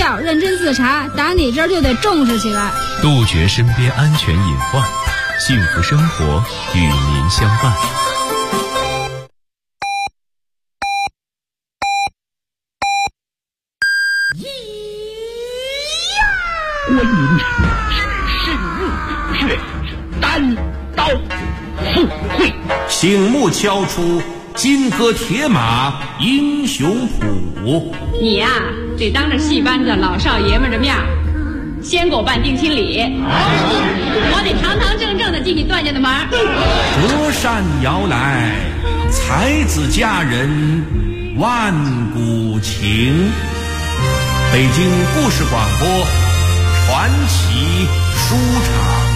料，认真自查，打你这儿就得重视起来， 杜绝身边安全隐患，幸福生活与您相伴。 观音神木却单刀赴会， 醒目敲出金戈铁马英雄谱。 你呀，得当着戏班子老少爷们的面先给我办定亲礼，我得堂堂正正的进你段家的门。 隔山摇来，才子佳人万古情。北京故事广播传奇书场。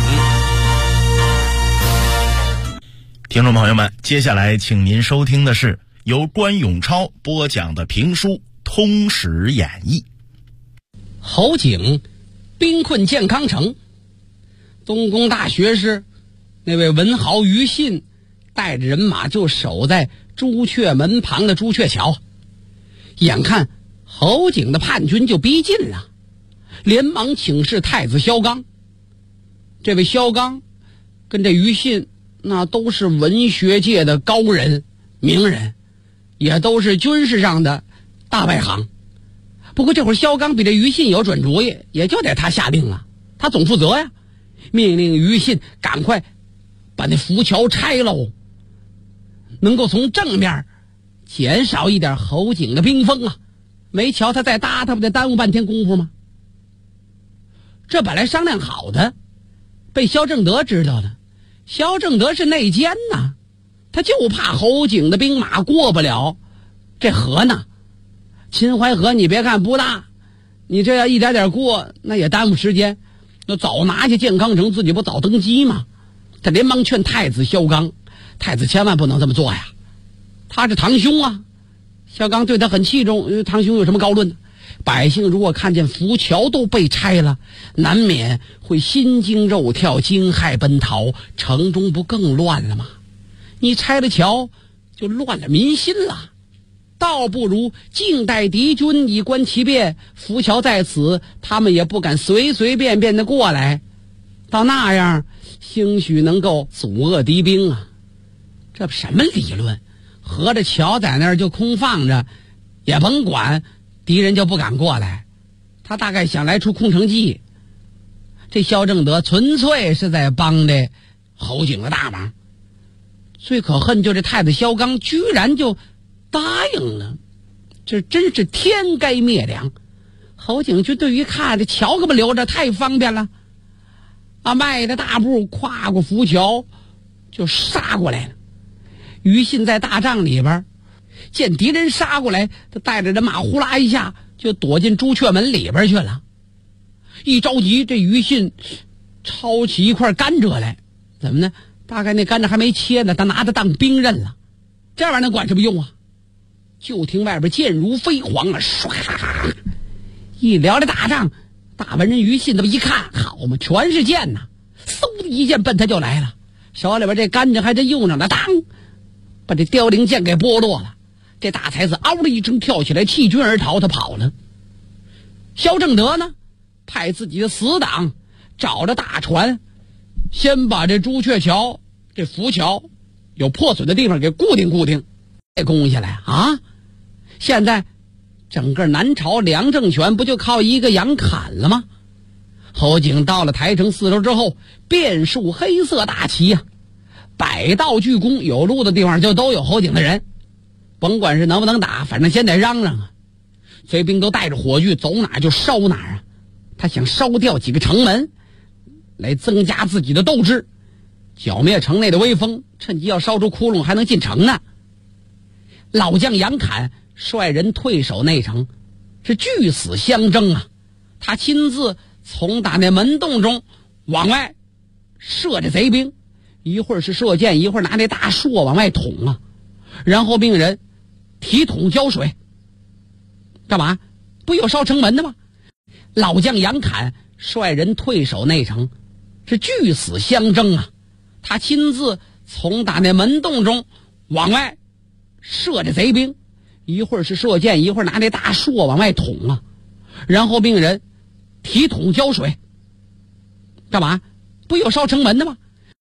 听众朋友们，接下来请您收听的是由关永超播讲的评书《通史演义》。 侯景兵困建康城，东宫大学士那位文豪于信带着人马就守在朱雀门旁的朱雀桥，眼看侯景的叛军就逼近了，连忙请示太子萧纲。这位萧纲跟这于信那都是文学界的高人名人，也都是军事上的大外行。不过这会儿萧纲比这于信有准主意，也就得他下令了，他总负责呀，命令于信赶快把那浮桥拆喽，能够从正面减少一点侯景的兵锋啊。没瞧他再搭，他不得耽误半天功夫吗？这本来商量好的，被萧正德知道了。萧正德是内奸呐，他就怕侯景的兵马过不了这河呢。秦淮河你别看不大，你这要一点点过，那也耽误时间，那早拿下建康城，自己不早登基吗？他连忙劝太子萧纲，太子千万不能这么做呀，他是堂兄啊。萧纲对他很器重，堂兄有什么高论呢？百姓如果看见浮桥都被拆了，难免会心惊肉跳，惊骇奔逃，城中不更乱了吗？你拆了桥就乱了民心了，倒不如静待敌军以观其变，浮桥在此，他们也不敢随随便便的过来，到那样兴许能够阻遏敌兵啊。这什么理论？合着桥在那儿就空放着，也甭管，敌人就不敢过来。他大概想来出空城计。这萧正德纯粹是在帮这侯景的大忙。最可恨就这太子萧纲居然就答应了，这真是天该灭良。侯景就对于看这桥可不留着，太方便了啊！迈着大步跨过浮桥就杀过来了。于信在大帐里边见敌人杀过来，他带着人马呼啦一下就躲进朱雀门里边去了。一着急，这于信抄起一块甘蔗来，怎么呢？大概那甘蔗还没切呢，他拿它当兵刃了。这玩意儿能管什么用啊？就听外边箭如飞蝗啊，唰！一撩这大帐，大文人于信这么一看，好嘛，全是箭呐！嗖的一箭奔他就来了，手里边这甘蔗还真用上了，当！把这凋零剑给剥落了。这大才子嗷的一声跳起来，弃军而逃，他跑了。萧正德呢，派自己的死党找着大船，先把这朱雀桥这浮桥有破损的地方给固定固定，再攻下来啊！现在整个南朝梁政权不就靠一个杨侃了吗？侯景到了台城四周之后，遍树黑色大旗呀，百道巨弓，有路的地方就都有侯景的人，甭管是能不能打，反正先得嚷嚷啊！贼兵都带着火炬，走哪就烧哪啊！他想烧掉几个城门，来增加自己的斗志，剿灭城内的威风，趁机要烧出窟窿，还能进城呢。老将杨侃率人退守内城，是据死相争啊！他亲自从打那门洞中往外射着贼兵，一会儿是射箭，一会儿拿那大槊往外捅啊，然后命人提桶浇水。干嘛？不有烧城门的吗？老将杨侃率人退守内城，是据死相争啊！他亲自从打那门洞中往外射着贼兵，一会儿是射箭，一会儿拿那大槊往外捅啊， 然后命人提桶浇水。干嘛？不有烧城门的吗？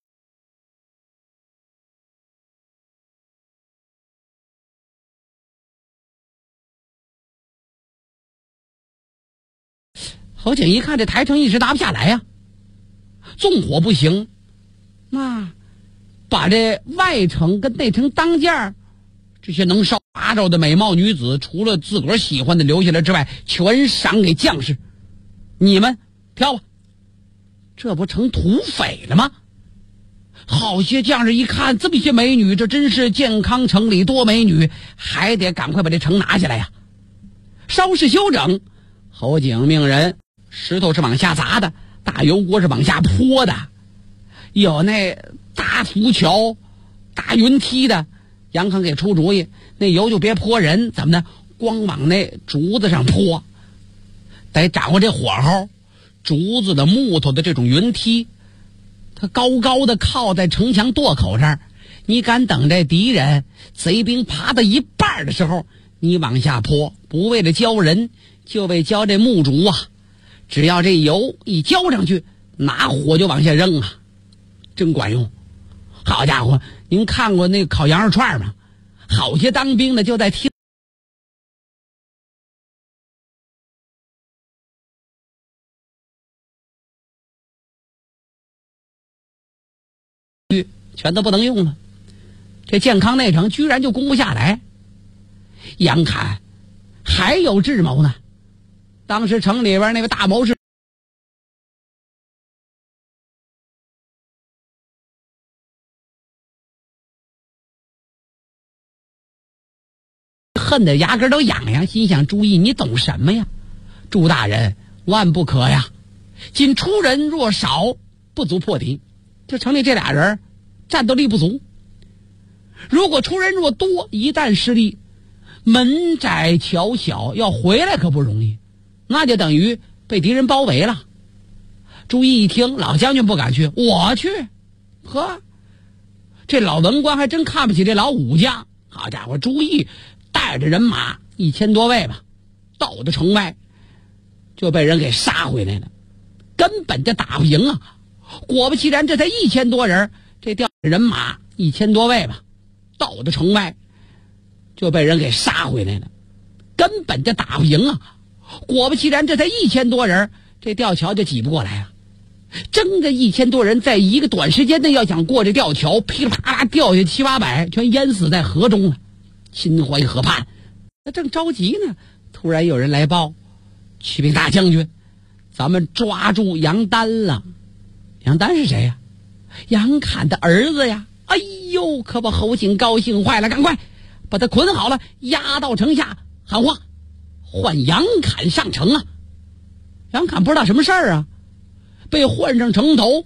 侯景一看这台城一时拿不下来呀，纵火不行，那把这外城跟内城当间这些能烧八招的美貌女子，除了自个儿喜欢的留下来之外，全赏给将士，你们挑吧。这不成土匪了吗？好些将士一看这么些美女，这真是健康城里多美女，还得赶快把这城拿下来呀。稍事休整，侯景命人石头是往下砸的，大油锅是往下泼的，有那大浮桥大云梯的。杨康给出主意，那油就别泼人，怎么的，光往那竹子上泼，得掌握这火候。竹子的木头的这种云梯，它高高的靠在城墙垛口这儿，你敢等这敌人贼兵爬到一半的时候，你往下泼，不为了浇人，就为浇这木竹啊。只要这油一浇上去，拿火就往下扔啊，真管用。好家伙，您看过那烤羊肉串吗？好些当兵的就在听全都不能用了，这健康内城居然就攻不下来。杨侃还有智谋呢，当时城里边那个大谋士恨得牙根都痒痒，心想朱毅你懂什么呀？朱大人万不可呀，仅出人若少，不足破敌。就城里这俩人战斗力不足，如果出人若多，一旦失利，门窄桥小，要回来可不容易，那就等于被敌人包围了。朱毅一听，老将军不敢去，我去。呵，这老文官还真看不起这老武将。好家伙，朱毅带着人马1000多位吧，到的城外就被人给杀回来了，根本就打不赢啊。果不其然，这才1000多人，这调人马1000多位吧，到的城外就被人给杀回来了，根本就打不赢啊。果不其然，这才1000多人，这吊桥就挤不过来啊。争着1000多人，在一个短时间内要想过这吊桥，噼里啪啦掉下7、8百，全淹死在河中了。秦淮河畔，那正着急呢，突然有人来报：启禀大将军，咱们抓住杨丹了。杨丹是谁呀？杨侃的儿子呀！哎呦，可把侯景高兴坏了，赶快把他捆好了，押到城下，喊话换杨侃上城啊！杨侃不知道什么事儿啊，被换上城头。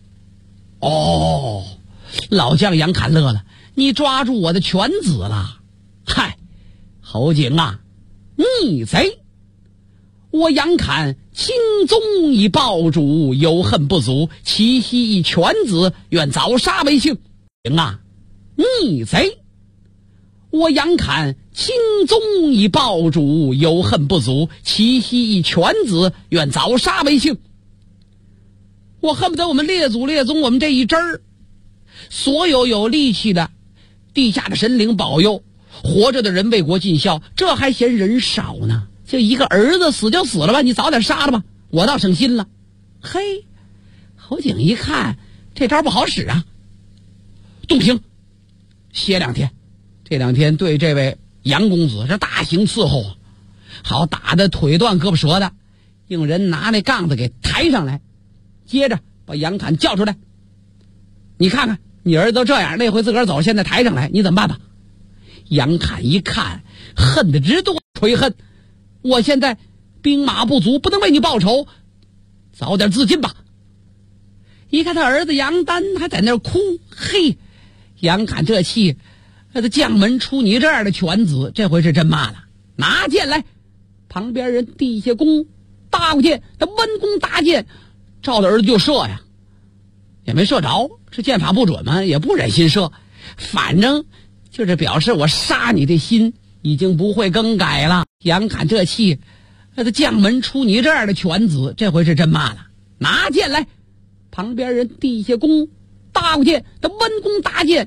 哦，老将杨侃乐了，你抓住我的犬子了。嗨，侯景啊，逆贼！我杨侃轻宗以报主，有恨不足，其息以犬子，愿早杀为幸。行啊，逆贼！我杨侃轻宗以报主，有恨不足，其息以犬子，愿早杀为幸。我恨不得我们列祖列宗，我们这一支儿，所有有力气的地下的神灵保佑，活着的人为国尽孝，这还嫌人少呢？就一个儿子死就死了吧，你早点杀了吧，我倒省心了。嘿，侯景一看这招不好使啊，动平歇2天，这2天对这位杨公子是大刑伺候啊，好打的腿断胳膊折的，用人拿那杠子给抬上来，接着把杨侃叫出来，你看看你儿子都这样，那回自个儿走，现在抬上来，你怎么办吧？杨侃一看，恨得直跺捶恨，我现在兵马不足，不能为你报仇，早点自尽吧。一看他儿子杨丹还在那儿哭，嘿，杨侃这气，他将门出你这样的犬子，这回是真骂了，拿剑来。旁边人地下弓搭过箭，他弯弓搭箭，照着儿子就射呀，也没射着，是箭法不准吗？也不忍心射，反正就是表示我杀你的心已经不会更改了。杨侃这气， 那个将门出你这样的犬子，这回是真骂了，拿剑来！旁边人地下弓搭过剑，他弯弓搭箭，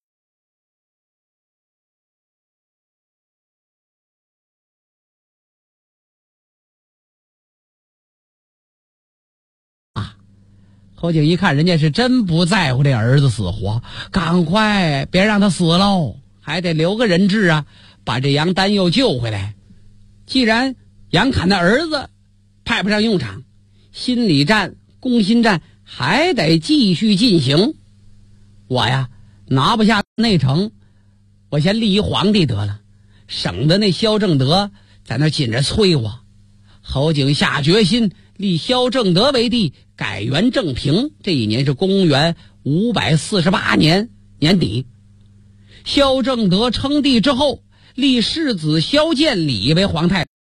侯景一看人家是真不在乎这儿子死活，赶快别让他死喽，还得留个人质啊，把这杨丹又救回来。既然杨侃的儿子派不上用场，心理战、攻心战还得继续进行。我呀拿不下内城，我先立一皇帝得了，省得那萧正德在那紧着催我。侯景下决心立萧正德为帝，改元正平。这一年是公元548年年底。萧正德称帝之后，立世子萧剑礼为皇太子。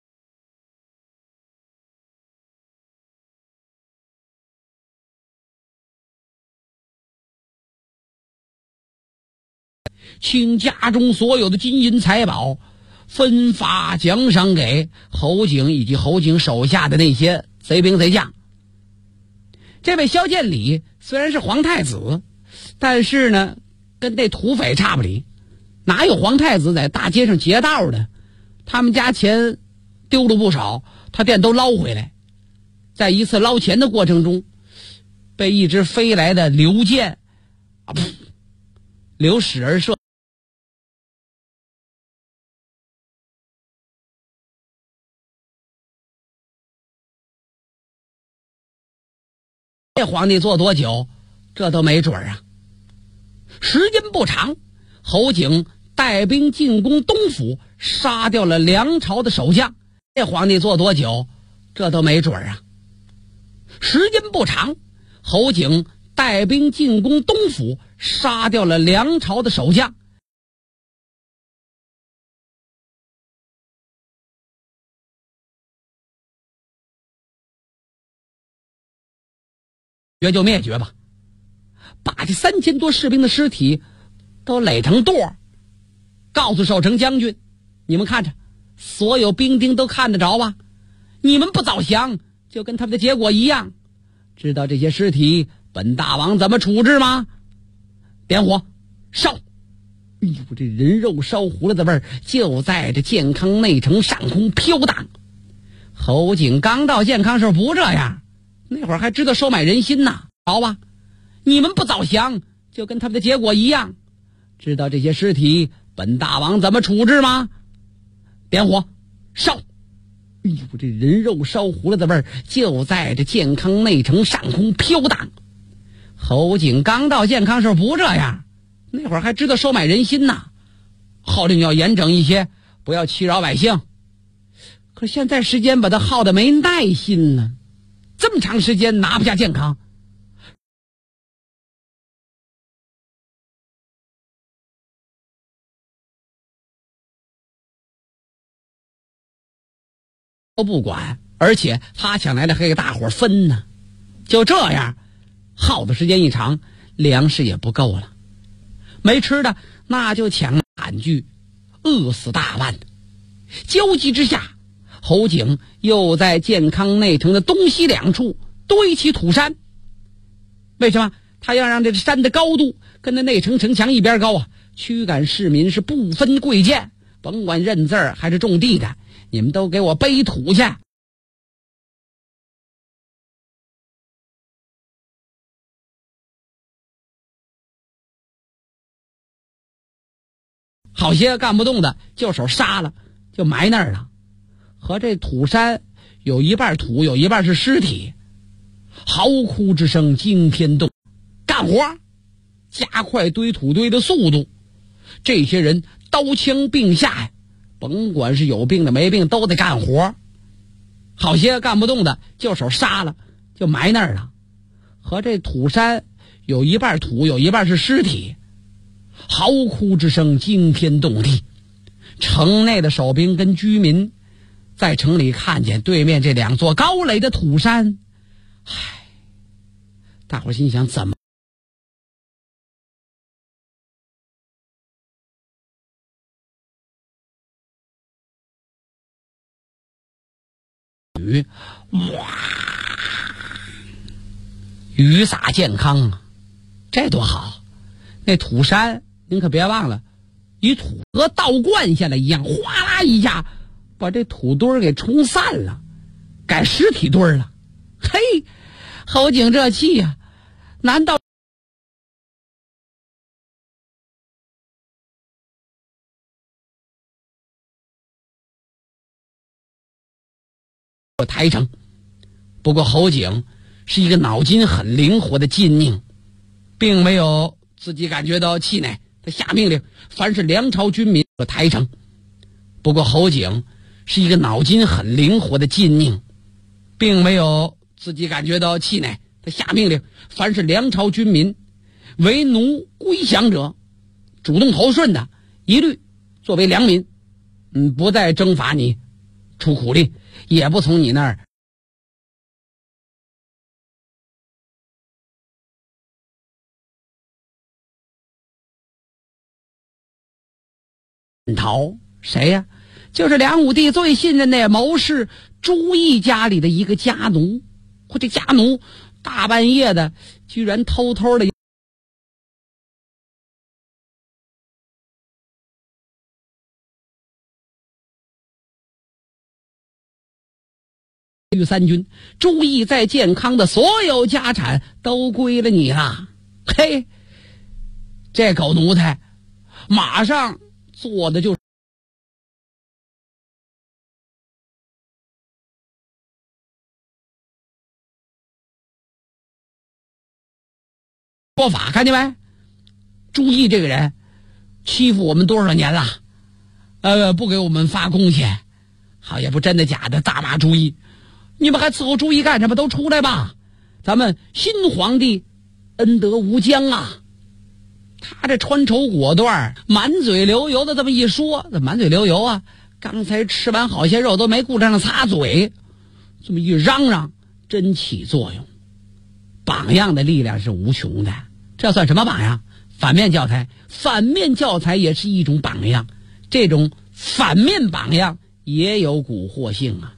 倾家中所有的金银财宝，分发奖赏给侯景以及侯景手下的那些贼兵贼将。这位萧剑礼虽然是皇太子，但是呢跟那土匪差不离，哪有皇太子在大街上劫道的？他们家钱丢了不少，他店都捞回来。在一次捞钱的过程中，被一只飞来的流箭流矢而射，这皇帝做多久，这都没准啊。时间不长，侯景带兵进攻东府，杀掉了梁朝的守将。这皇帝做多久，这都没准啊。时间不长，侯景带兵进攻东府，杀掉了梁朝的守将。绝就灭绝吧，把这3000多士兵的尸体都垒成垛，告诉守城将军，你们看着，所有兵丁都看得着吧？你们不早降，就跟他们的结果一样。知道这些尸体本大王怎么处置吗？点火烧！哎呦，这人肉烧糊了的味儿就在这健康内城上空飘荡。侯景刚到健康时候不这样，那会儿还知道收买人心呢。好吧，你们不早降，就跟他们的结果一样。知道这些尸体本大王怎么处置吗？点火烧！哎呦，这人肉烧糊了的味儿就在这健康内城上空飘荡。侯景刚到健康时候不这样，那会儿还知道收买人心呢。号令要严整一些，不要欺扰百姓。可现在时间把他耗得没耐心了，这么长时间拿不下健康。都不管，而且他抢来的还给大伙分呢。就这样耗的时间一长，粮食也不够了，没吃的那就抢惨剧，饿死大万。焦急之下，侯景又在健康内城的东西两处堆起土山。为什么？他要让这山的高度跟那内城城墙一边高啊，驱赶市民是不分贵贱，甭管认字儿还是种地的，你们都给我背土去。好些干不动的就手杀了，就埋那儿了。和这土山有一半土，有一半是尸体，嚎哭之声惊天动。干活加快堆土堆的速度，这些人刀枪并下呀，甭管是有病的没病都得干活。好些干不动的就手杀了，就埋那儿了。和这土山有一半土，有一半是尸体，嚎哭之声惊天动地。城内的守兵跟居民在城里看见对面这两座高垒的土山，大伙心想，怎么雨，哇，雨洒健康啊，这多好！那土山您可别忘了，与土河倒灌下来一样，哗啦一下把这土堆给冲散了，改实体堆了。嘿，侯景这气呀，难道台城？不过侯景是一个脑筋很灵活的禁佞，并没有自己感觉到气馁，他下命令，凡是梁朝军民台城。不过侯景是一个脑筋很灵活的禁佞，并没有自己感觉到气馁，他下命令，凡是梁朝军民为奴归降者，主动投顺的，一律作为良民，不再征伐你，出苦力，也不从你那儿逃。谁呀？就是梁武帝最信任的谋士朱毅家里的一个家奴。这家奴大半夜的居然偷偷的御三军，朱毅在健康的所有家产都归了你了。嘿，这狗奴才马上做的就是说法，看见没？朱毅这个人欺负我们多少年了，不给我们发工钱，好也不真的假的，大骂朱毅。你们还伺候朱毅干什么？都出来吧！咱们新皇帝恩德无疆啊！他这穿绸裹缎，满嘴流油的这么一说，满嘴流油啊！刚才吃完好些肉都没顾上擦嘴，这么一嚷嚷，真起作用。榜样的力量是无穷的，这算什么榜样？反面教材，反面教材也是一种榜样。这种反面榜样也有蛊惑性啊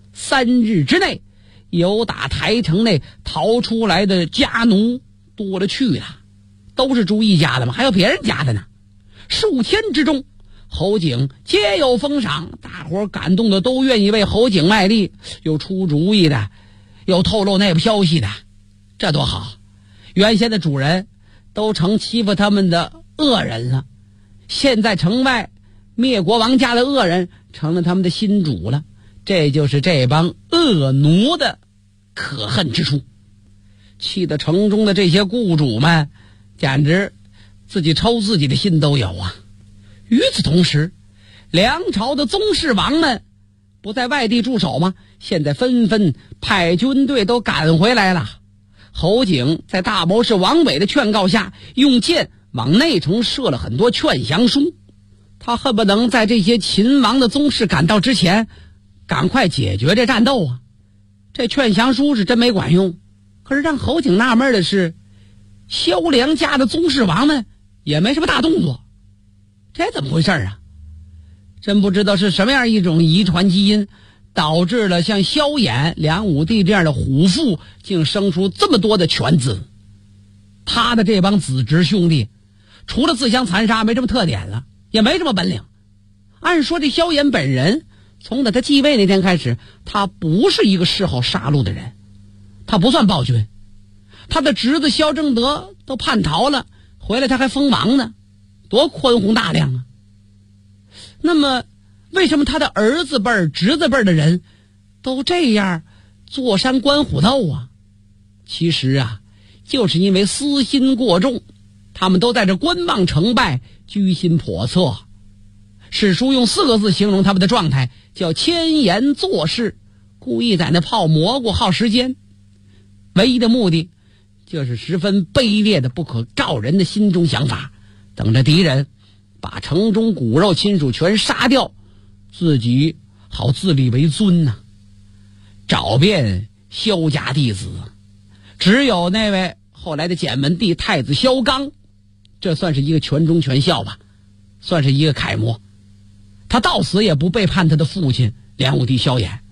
！3日之内，由打台城内逃出来的家奴多了去了，都是朱毅家的吗？还有别人家的呢。数天之中，侯景皆有封赏，大伙感动的都愿意为侯景卖力，有出主意的，有透露内部消息的，这多好！原先的主人都成欺负他们的恶人了，现在城外灭国王家的恶人成了他们的新主了。这就是这帮恶奴的可恨之处，气得城中的这些雇主们简直自己抽自己的心都有啊！与此同时，梁朝的宗室王们不在外地驻守吗？现在纷纷派军队都赶回来了。侯景在大谋士王伟的劝告下，用箭往内城射了很多劝降书，他恨不能在这些秦王的宗室赶到之前赶快解决这战斗啊！这劝降书是真没管用，可是让侯景纳闷的是，萧梁家的宗室王们也没什么大动作，这怎么回事啊？真不知道是什么样一种遗传基因，导致了像萧衍、梁武帝这样的虎父竟生出这么多的犬子。他的这帮子侄兄弟除了自相残杀没什么特点了，也没什么本领。按说这萧衍本人从他继位那天开始，他不是一个嗜好杀戮的人，他不算暴君。他的侄子萧正德都叛逃了，回来他还封王呢，多宽宏大量啊！那么为什么他的儿子辈儿、侄子辈儿的人都这样坐山观虎斗啊？其实啊，就是因为私心过重，他们都在这观望成败，居心叵测。史书用4个字形容他们的状态，叫迁延做事，故意在那泡蘑菇耗时间，唯一的目的就是十分卑劣的不可告人的心中想法，等着敌人把城中骨肉亲属全杀掉，自己好自立为尊呐。找遍萧家弟子，只有那位后来的简文帝太子萧纲，这算是一个全忠全孝吧，算是一个楷模。他到死也不背叛他的父亲梁武帝萧衍，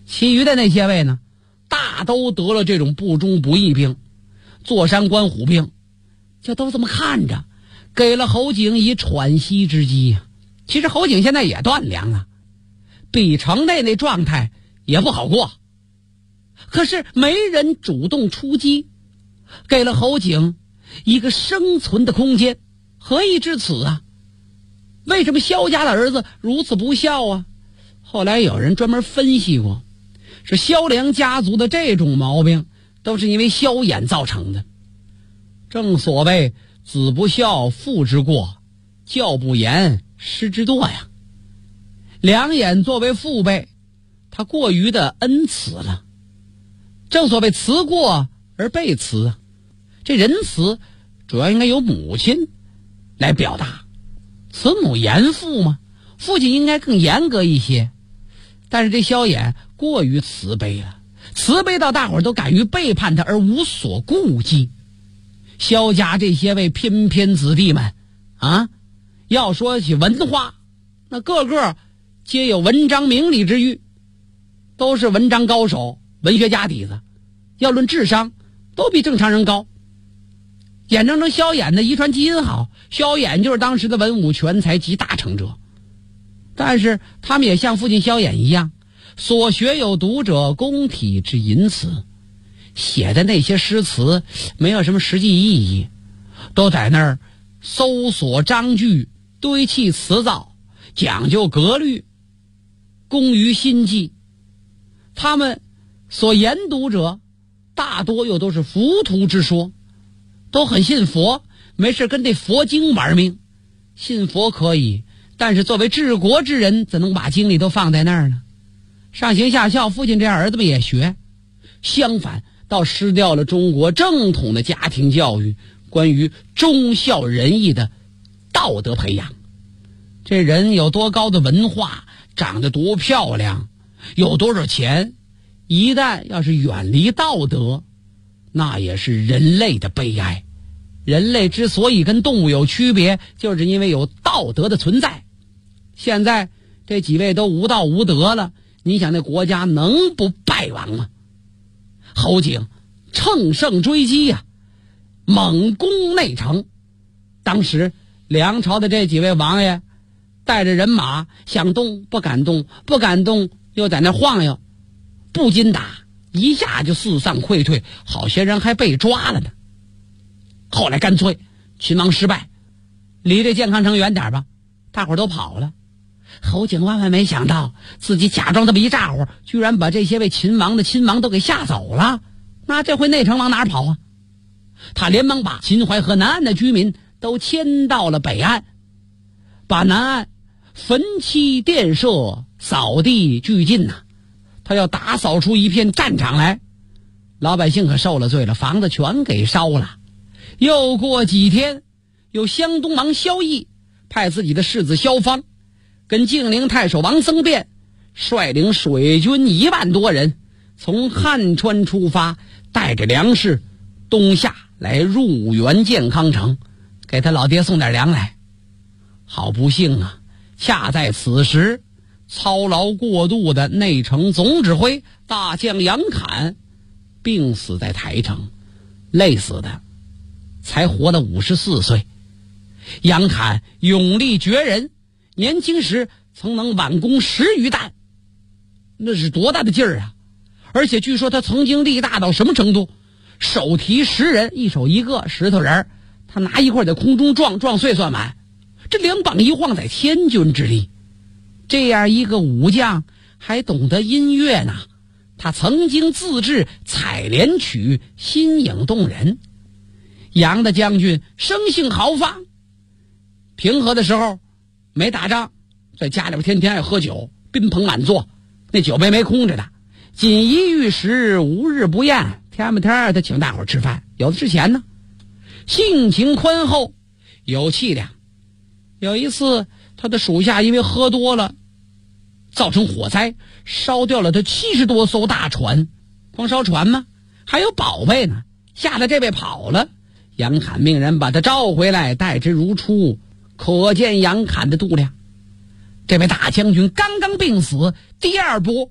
其余的那些位呢，大都得了这种不忠不义病，坐山观虎病，就都这么看着，给了侯景以喘息之机呀。其实侯景现在也断粮了，比城内那状态也不好过，可是没人主动出击，给了侯景一个生存的空间。何以至此啊？为什么萧家的儿子如此不孝啊？后来有人专门分析过，是萧梁家族的这种毛病都是因为萧衍造成的。正所谓子不孝父之过，教不严师之惰呀。梁衍作为父辈，他过于的恩慈了。正所谓慈过而被慈啊，这仁慈主要应该由母亲来表达，慈母严父嘛，父亲应该更严格一些。但是这萧衍过于慈悲了，慈悲到大伙儿都敢于背叛他而无所顾忌。萧家这些位翩翩子弟们啊，要说起文化，那个个皆有文章明理之誉，都是文章高手，文学家底子，要论智商都比正常人高。眼睁睁萧衍的遗传基因好，萧衍就是当时的文武全才集大成者。但是他们也像父亲萧衍一样，所学有读者公体之淫词，写的那些诗词没有什么实际意义，都在那儿搜索章句，堆砌词藻，讲究格律，工于心计。他们所研读者大多又都是浮屠之说，都很信佛，没事跟这佛经玩命。信佛可以，但是作为治国之人，怎能把精力都放在那儿呢？上行下效，父亲这样儿子们也学，相反倒失掉了中国正统的家庭教育，关于忠孝仁义的道德培养。这人有多高的文化，长得多漂亮，有多少钱，一旦要是远离道德，那也是人类的悲哀。人类之所以跟动物有区别，就是因为有道德的存在。现在这几位都无道无德了，你想那国家能不败亡吗？侯景乘胜追击呀，猛攻内城。当时梁朝的这几位王爷带着人马想动不敢动，不敢动又在那晃悠，不禁打，一下就四散溃退，好些人还被抓了呢。后来干脆秦王失败，离这健康城远点吧，大伙都跑了。侯景万万没想到，自己假装这么一咋呼，居然把这些位秦王的亲王都给吓走了。那这回内城往哪儿跑啊？他连忙把秦淮河南岸的居民都迁到了北岸，把南岸焚漆电设，扫地俱尽呐。他要打扫出一片战场来。老百姓可受了罪了，房子全给烧了。又过几天，有湘东王萧绎派自己的世子萧芳跟晋陵太守王僧辩率领水军1万多人从汉川出发，带着粮食东下来入援健康城，给他老爹送点粮来。好不幸啊，恰在此时，操劳过度的内城总指挥大将杨侃病死在台城，累死的，才活了54岁。杨侃勇力绝人，年轻时曾能挽弓10余弹，那是多大的劲儿啊！而且据说他曾经力大到什么程度，手提10人，一手一个石头人，他拿一块在空中撞碎算完，这两膀一晃，在千钧之力。这样一个武将还懂得音乐呢，他曾经自制采莲曲，新颖动人。杨的将军生性豪放，平和的时候没打仗，在家里边天天爱喝酒，宾朋满座，那酒杯没空着的，锦衣玉食，无日不宴，天不天他请大伙吃饭，有的是钱呢。性情宽厚，有气量。有一次他的属下因为喝多了造成火灾，烧掉了他70多艘大船。光烧船吗？还有宝贝呢，吓得这位跑了。杨侃命人把他召回来，待之如初，可见杨侃的度量。这位大将军刚刚病死，第二波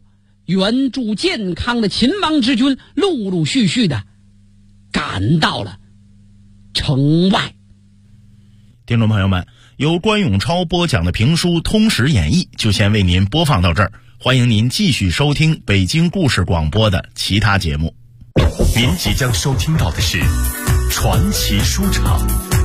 援助健康的秦王之军陆陆续续的赶到了城外。 听众朋友们，由关永超播讲的评书《通史演义》就先为您播放到这儿，欢迎您继续收听北京故事广播的其他节目。 您即将收听到的是传奇书场。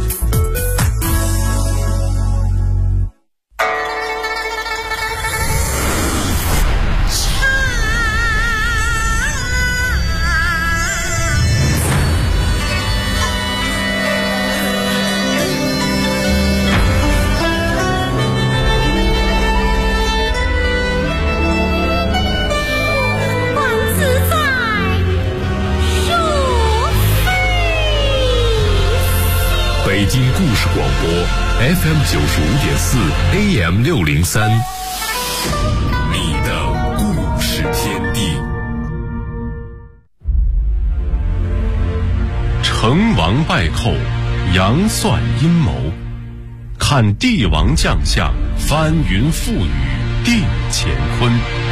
北京故事广播 FM 95.4 AM 603，你的故事天地。成王败寇，杨算阴谋，看帝王将相，翻云覆雨定乾坤。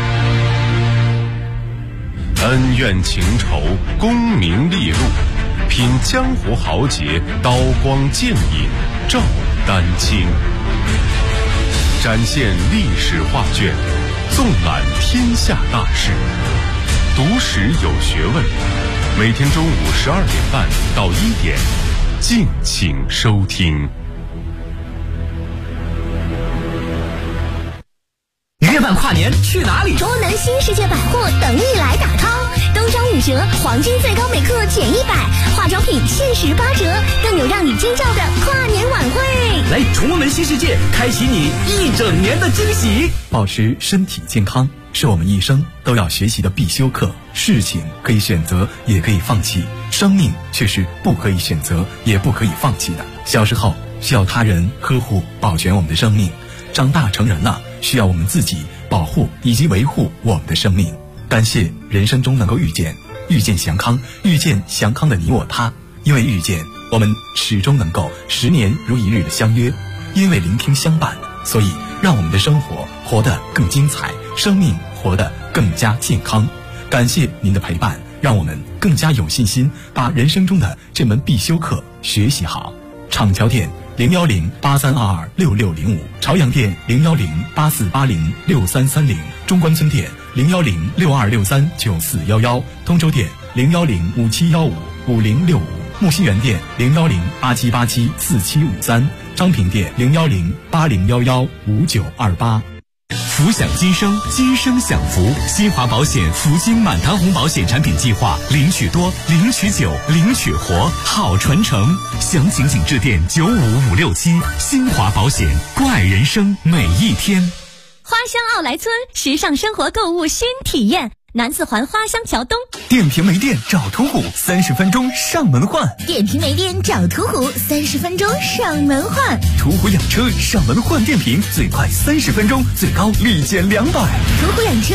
恩怨情仇，功名利禄，品江湖豪杰，刀光剑影照丹青，展现历史画卷，纵览天下大事，读史有学问。每天中午12点半到1点，敬请收听。 月半跨年去哪里？ 中南新世界百货等你来打 call， 冬装5折，黄金最高每克减100，化妆品限时8折，更有让你惊叫的跨年晚会。 来崇文门新世界，开启你一整年的惊喜。 保持身体健康是我们一生都要学习的必修课。事情可以选择，也可以放弃，生命却是不可以选择，也不可以放弃的。小时候需要他人呵护保全我们的生命，长大成人了，需要我们自己保护以及维护我们的生命。感谢人生中能够遇见祥康，遇见祥康的你我他。因为遇见，我们始终能够10年如一日的相约；因为聆听相伴，所以让我们的生活活得更精彩，生命活得更加健康。感谢您的陪伴，让我们更加有信心把人生中的这门必修课学习好。厂桥店01083226605，朝阳店01084806330，中关村店01062639411，通州店01057155065，木樨园店01087874753，昌平店01080115928。 福享今生，今生享福。新华保险福金满堂红保险产品计划，领取多，领取久，领取活，好传承。详情请致电95567。新华保险，关爱人生每一天。 花乡奥莱村，时尚生活购物新体验。南四环花乡桥东， 电瓶没电找途虎，30分钟上门换。 电瓶没电找途虎，30分钟上门换。 途虎养车上门换电瓶，最快30分钟，最高立减200。 途虎养车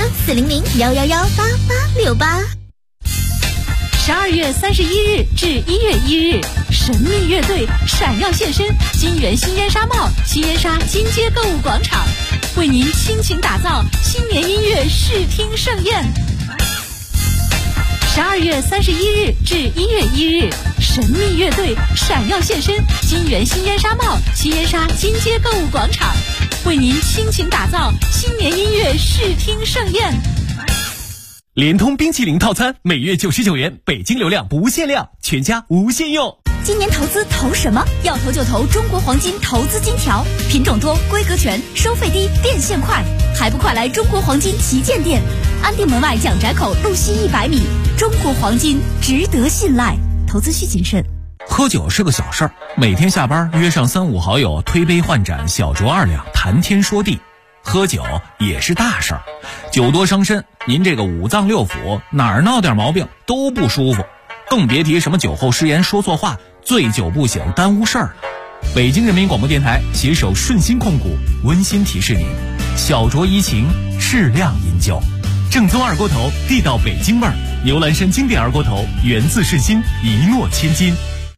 400-111-8868。12月31日至1月1日，神秘乐队闪耀现身金源新烟沙帽西烟沙金街购物广场，为您倾情打造新年音乐视听盛宴。12月31日至1月1日，神秘乐队闪耀现身金源新烟沙帽西烟沙金街购物广场，为您倾情打造新年音乐视听盛宴。 联通冰淇淋套餐每月99元，北京流量不限量，全家无限用。 今年投资投什么？要投就投中国黄金投资金条，品种多，规格全，收费低，变现快，还不快来中国黄金旗舰店，安定门外蒋宅口路西100米。中国黄金值得信赖，投资需谨慎。 喝酒是个小事儿，每天下班约上3、5好友，推杯换盏，小酌2两，谈天说地。喝酒也是大事儿，酒多伤身，您这个5脏6腑哪儿闹点毛病都不舒服，更别提什么酒后失言说错话，醉酒不醒耽误事儿了。北京人民广播电台携手顺心控股温馨提示您：小酌怡情，适量饮酒。正宗二锅头，地道北京味儿，牛栏山经典二锅头，源自顺心，一诺千金。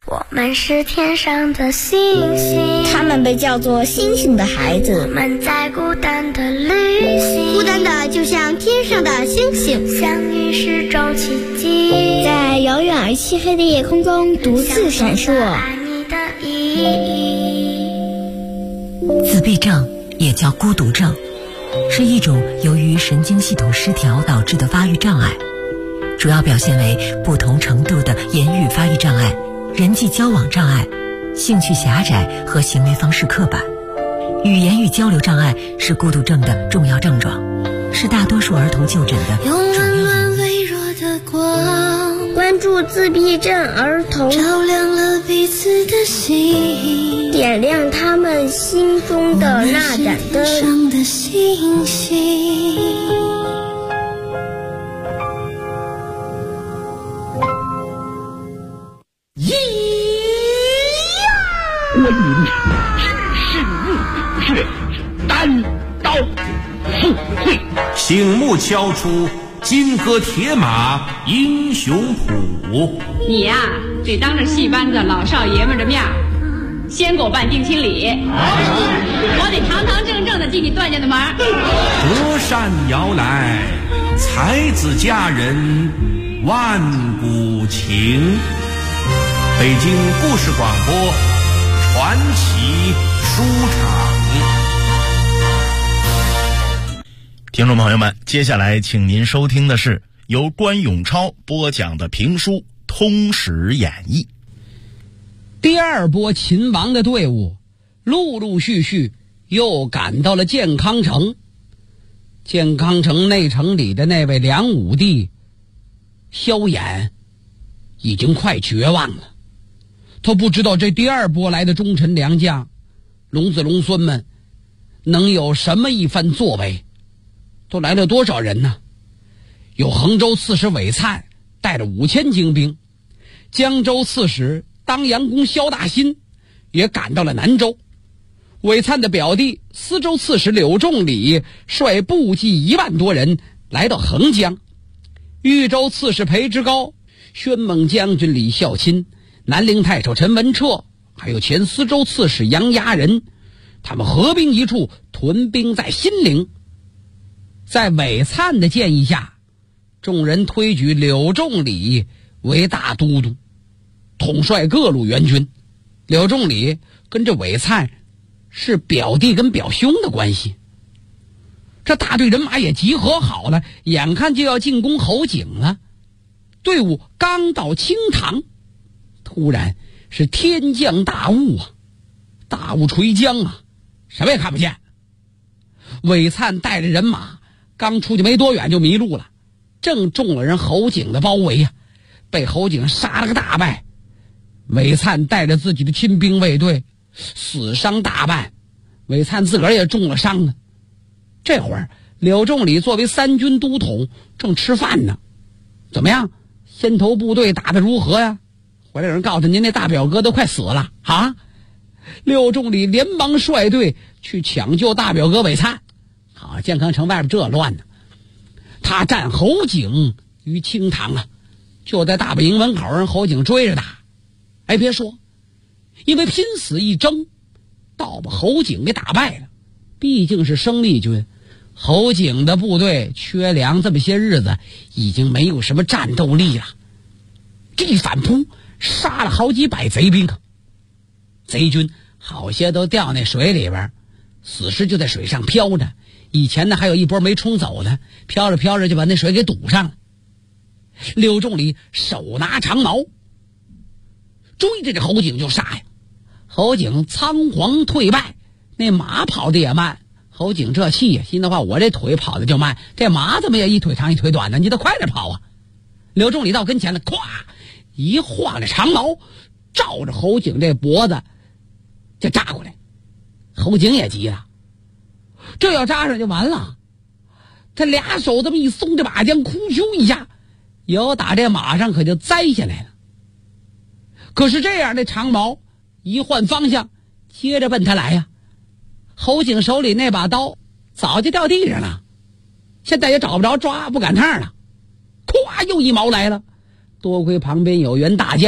我们是天上的星星， 他们被叫做星星的孩子。 我们在孤单的旅行， 孤单的就像天上的星星， 相遇是种奇迹， 在遥远而漆黑的夜空中独自闪烁。 爱你的意义。 自闭症也叫孤独症，是一种由于神经系统失调导致的发育障碍，主要表现为不同程度的言语发育障碍、人际交往障碍、兴趣狭窄和行为方式刻板。语言与交流障碍是孤独症的重要症状，是大多数儿童就诊的主要原因。 微弱的光， 关注自闭症儿童， 照亮了彼此的心， 点亮他们心中的那盏灯。 上的星星。 关云是日月单刀赴会， 醒目敲出金戈铁马英雄谱。 你呀，得当着戏班子老少爷们的面先给我办定亲礼，我得堂堂正正的进你段家的门。 隔山遥来，才子佳人万古情。北京故事广播传奇书场。 听众朋友们，接下来请您收听的是由关永超播讲的评书《通史演义》。 第二波秦王的队伍陆陆续续又赶到了建康城。建康城内城里的那位梁武帝萧衍已经快绝望了，他不知道这第二波来的忠臣良将龙子龙孙们能有什么一番作为。都来了多少人呢？有衡州刺史韦粲带着5000精兵，江州刺史当阳公萧大新也赶到了南州，韦粲的表弟司州刺史柳仲礼率部骑1万多人来到横江，豫州刺史裴之高、宣猛将军李孝钦、南陵太守陈文彻，还有前司州刺史杨牙仁，他们合兵一处，屯兵在新陵。在韦粲的建议下，众人推举柳仲礼为大都督，统帅各路援军。柳仲礼跟这韦粲是表弟跟表兄的关系。这大队人马也集合好了，眼看就要进攻侯景了。队伍刚到清塘，突然是天降大雾啊，大雾垂江啊，什么也看不见。韦粲带着人马刚出去没多远就迷路了，正中了人侯景的包围啊，被侯景杀了个大败。韦粲带着自己的亲兵卫队死伤大半，韦粲自个儿也中了伤呢。这会儿柳仲礼作为3军都统正吃饭呢。怎么样，先头部队打得如何呀？回来有人告诉您，那大表哥都快死了啊！柳仲礼连忙率队去抢救大表哥韦粲。好，建康城外边这乱呢，他战侯景于清塘啊，就在大本营门口，人侯景追着打。哎，别说，因为拼死一争，倒把侯景给打败了。毕竟是生力军，侯景的部队缺粮，这么些日子已经没有什么战斗力了。这一反扑，杀了好几百贼兵啊！贼军好些都掉那水里边，死尸就在水上飘着。以前呢，还有一波没冲走的，飘着飘着就把那水给堵上了。柳仲礼手拿长矛，追着这侯景就杀呀。侯景仓皇退败，那马跑得也慢。侯景这气呀，心的话，我这腿跑得就慢，这马怎么也一腿长一腿短呢？你得快点跑啊！柳仲礼到跟前了，咵一晃着长矛，照着侯景这脖子就扎过来。侯景也急了，这要扎上就完了。他俩手这么一松，这马缰哭咻一下，由打这马上可就栽下来了。可是这样的长矛一换方向，接着奔他来呀。侯景手里那把刀早就掉地上了，现在也找不着抓不赶趟了。咵又一矛来了，多亏旁边有员大将，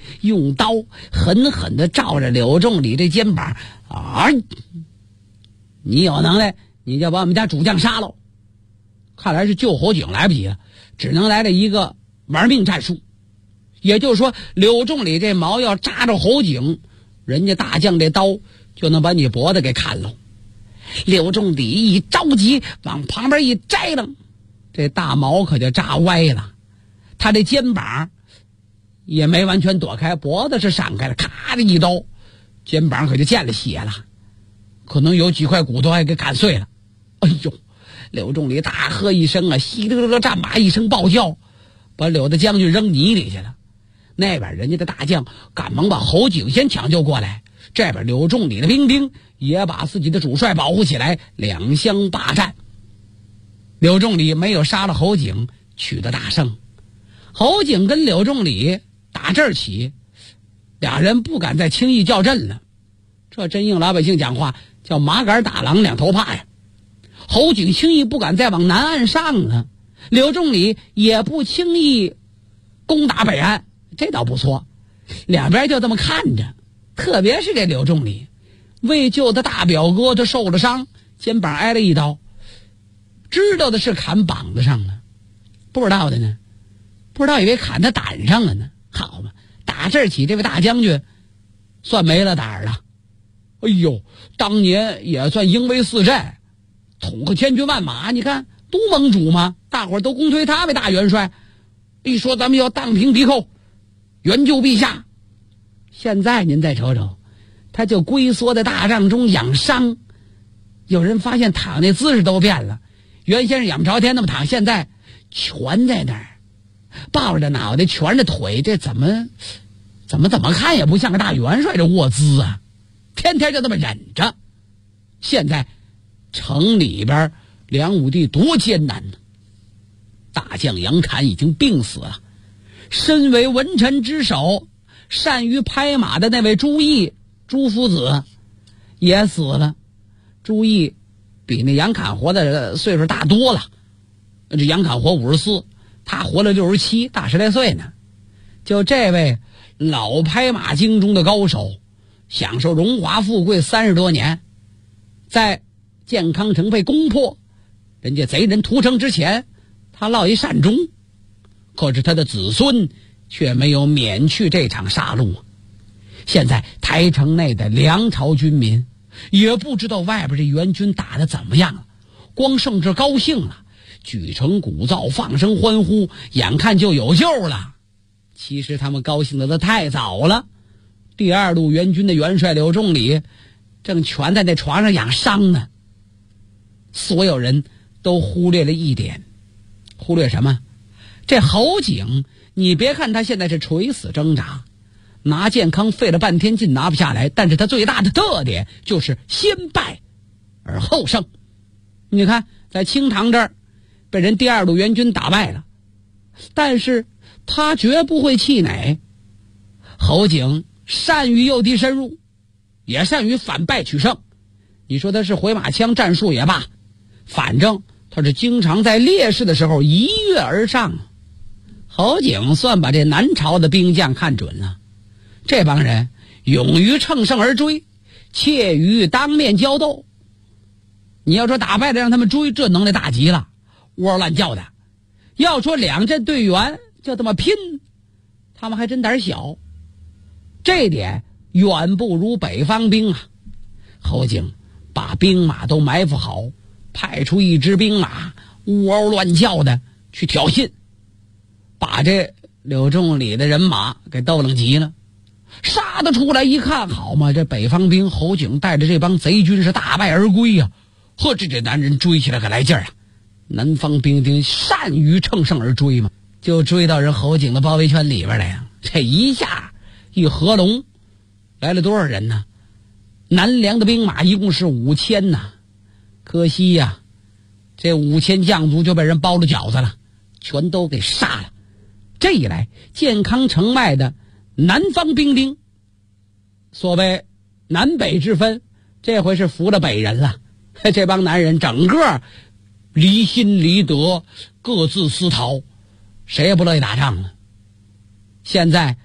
用刀狠狠地照着柳仲礼这肩膀啊！你有能耐，你就把我们家主将杀了。看来是救侯景来不及了，只能来了一个玩命战术。也就是说，柳仲礼这矛要扎着侯景，人家大将这刀就能把你脖子给砍了。柳仲礼一着急往旁边一摘了，这大矛可就扎歪了，他这肩膀也没完全躲开，脖子是闪开了，咔的一刀，肩膀可就见了血了，可能有几块骨头还给砍碎了。哎呦，柳仲礼大喝一声啊，稀里噜战马一声暴叫，把柳大将军扔泥里去了。那边人家的大将赶忙把侯景先抢救过来，这边柳仲礼的兵丁也把自己的主帅保护起来，两相霸占。柳仲礼没有杀了侯景，取得大胜。侯景跟柳仲礼打这儿起，俩人不敢再轻易较阵了。这真应老百姓讲话，叫麻杆打狼两头怕呀。侯景轻易不敢再往南岸上了，柳仲礼也不轻易攻打北岸，这倒不错。两边就这么看着，特别是这柳仲礼，为救他大表哥，他受了伤，肩膀挨了一刀，知道的是砍膀子上了，不知道的呢，不知道以为砍他胆上了呢。好嘛，打这儿起，这位大将军算没了胆了。哎呦，当年也算英威四镇，统个千军万马，你看都盟主嘛，大伙儿都公推他为大元帅。一说咱们要荡平敌寇，援救陛下，现在您再瞅瞅，他就龟缩在大帐中养伤。有人发现躺那姿势都变了，原先是仰不朝天那么躺，现在蜷在那儿，抱着脑袋，蜷着腿，这怎么看也不像个大元帅这卧姿啊！天天就这么忍着。现在城里边梁武帝多艰难呢！大将杨侃已经病死了，身为文臣之首，善于拍马的那位朱毅，朱夫子也死了。朱毅比那杨侃活的岁数大多了，这杨侃活54，他活了67，大10来岁呢。就这位老拍马经中的高手，享受荣华富贵30多年，在建康城被攻破，人家贼人屠城之前，他落一善终，可是他的子孙却没有免去这场杀戮。现在台城内的梁朝军民也不知道外边这援军打得怎么样了，光剩这高兴了，举城鼓噪，放声欢呼，眼看就有救了。其实他们高兴的都太早了。第2路援军的元帅柳仲礼正蜷在那床上养伤呢。所有人都忽略了一点，忽略什么？这侯景，你别看他现在是垂死挣扎，拿建康费了半天劲拿不下来，但是他最大的特点就是先败而后胜。你看在清塘这儿被人第2路援军打败了，但是他绝不会气馁。侯景善于诱敌深入，也善于反败取胜。你说他是回马枪战术也罢，反正他是经常在劣势的时候一跃而上。侯景算把这南朝的兵将看准了，这帮人勇于乘胜而追，怯于当面交斗。你要说打败了让他们追，这能耐大极了，窝乱叫的。要说两阵队员就这么拼，他们还真胆小。这点远不如北方兵啊。侯景把兵马都埋伏好，派出一支兵马呜嗷乱叫的去挑衅，把这柳仲礼的人马给逗愣急了。杀得出来一看，好嘛，这北方兵侯景带着这帮贼军是大败而归呀。呵，这男人追起来可来劲儿啊！南方兵丁善于乘胜而追嘛，就追到人侯景的包围圈里边来呀。这一下一合拢，来了多少人呢？南梁的兵马一共是5000呐，可惜呀，这5000将卒就被人包了饺子了，全都给杀了。这一来，建康城外的南方兵丁，所谓南北之分，这回是服了北人了。这帮男人整个离心离德，各自私逃，谁也不乐意打仗了。现在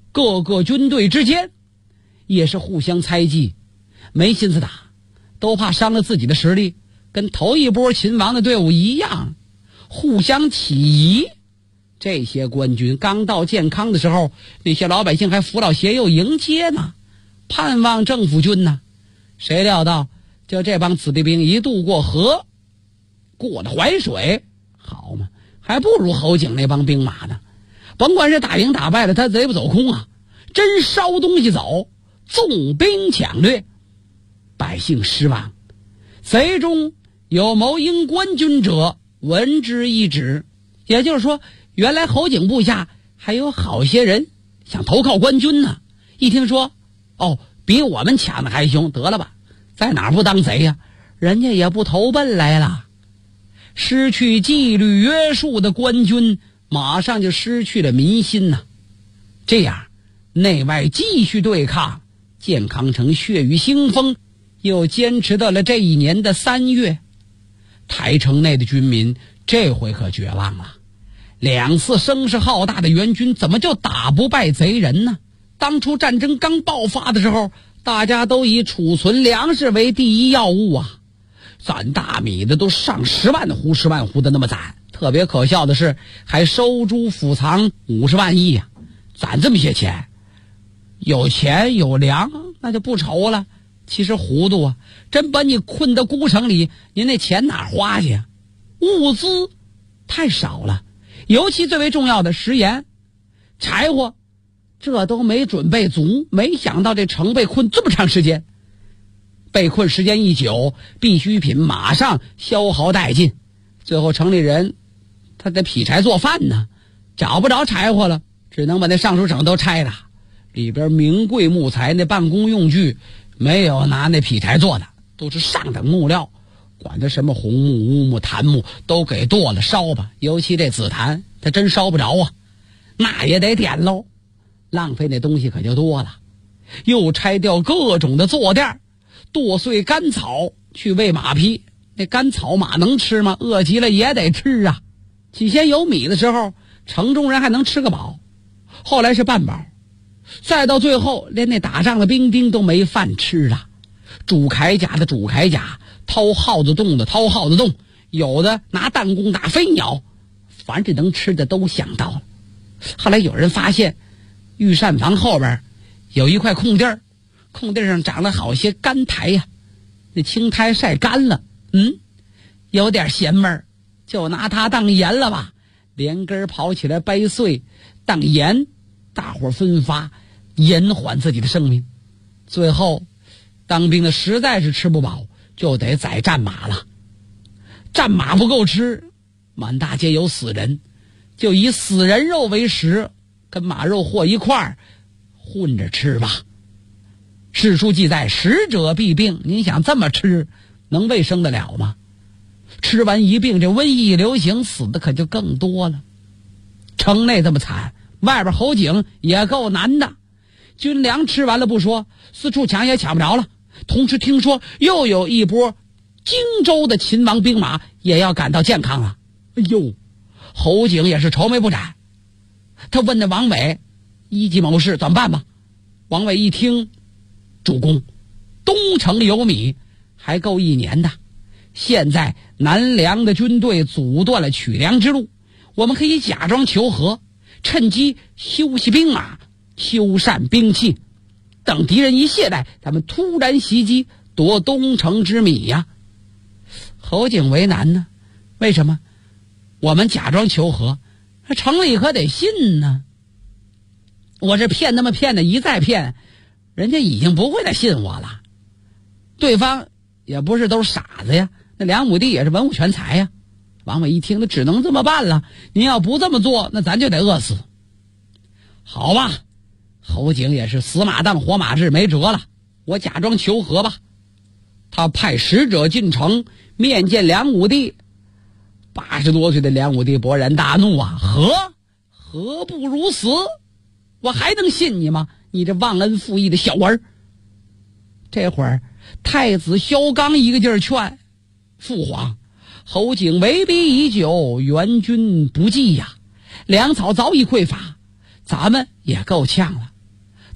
各个军队之间也是互相猜忌，没心思打，都怕伤了自己的实力，跟头一波秦王的队伍一样，互相起疑。这些官军刚到建康的时候，那些老百姓还扶老携幼迎接呢，盼望政府军呢。谁料到就这帮子弟兵一渡过河，过了淮水，好嘛，还不如侯景那帮兵马呢。甭管是打赢打败了，他贼不走空啊，真烧东西走，纵兵抢掠，百姓失望。贼中有谋应官军者，闻之一止。也就是说，原来侯景部下还有好些人想投靠官军呢。一听说，比我们抢的还凶，得了吧，在哪儿不当贼呀？人家也不投奔来了。失去纪律约束的官军，马上就失去了民心呐。这样，内外继续对抗，建康城血雨腥风，又坚持到了这一年的3月。台城内的军民这回可绝望了。2次声势浩大的援军怎么就打不败贼人呢？当初战争刚爆发的时候，大家都以储存粮食为第一要务啊，攒大米的都上10万户10万户的那么攒。特别可笑的是，还收诸府藏50万亿啊，攒这么些钱，有钱有粮那就不愁了。其实糊涂啊，真把你困到孤城里，您那钱哪花去啊？物资太少了，尤其最为重要的食盐、柴火，这都没准备足。没想到这城被困这么长时间，被困时间一久，必需品马上消耗殆尽。最后城里人他得劈柴做饭呢，找不着柴火了，只能把那上书省都拆了。里边名贵木材那办公用具没有拿那劈柴做的，都是上等木料，管它什么红木、乌木、檀木都给剁了烧吧。尤其这紫檀，它真烧不着啊，那也得点喽，浪费那东西可就多了。又拆掉各种的坐垫，剁碎干草去喂马匹。那干草马能吃吗？饿极了也得吃啊。起先有米的时候，城中人还能吃个饱，后来是半饱，再到最后连那打仗的兵丁都没饭吃了。煮铠甲的煮铠甲，掏耗子洞的掏耗子洞，有的拿弹弓打飞鸟，凡是能吃的都想到了。后来有人发现御膳房后边有一块空地儿，空地上长了好些干苔呀，那青苔晒干了，有点咸味儿，就拿它当盐了吧。连根跑起来掰碎当盐，大伙分发延缓自己的生命。最后当兵的实在是吃不饱，就得宰战马了。战马不够吃，满大街有死人，就以死人肉为食，跟马肉和一块儿混着吃吧。史书记载，食者必病。您想这么吃能卫生得了吗？吃完一病，这瘟疫流行，死的可就更多了。城内这么惨，外边侯景也够难的。军粮吃完了不说，四处抢也抢不着了。同时听说又有一波荆州的秦王兵马也要赶到建康了。哎呦，侯景也是愁眉不展。他问那王伟一级谋士怎么办吧？王伟一听，主公，东城有米还够1年的。现在南梁的军队阻断了取粮之路，我们可以假装求和，趁机休息兵马，修缮兵器，等敌人一懈怠，咱们突然袭击，夺东城之米呀。侯景为难呢，为什么？我们假装求和，城里可得信呢。我这骗那么骗的一再骗，人家已经不会再信我了。对方也不是都是傻子呀，那2亩地也是文武全才呀。王伟一听，那只能这么办了。您要不这么做，那咱就得饿死。好吧，侯景也是死马当活马治，没辙了，我假装求和吧。他派使者进城面见梁武帝。80多岁的梁武帝勃然大怒啊，何不如死？我还能信你吗？你这忘恩负义的小儿。这会儿太子萧纲一个劲儿劝父皇，侯景为逼已久，援军不济呀，粮草早已匮乏，咱们也够呛了。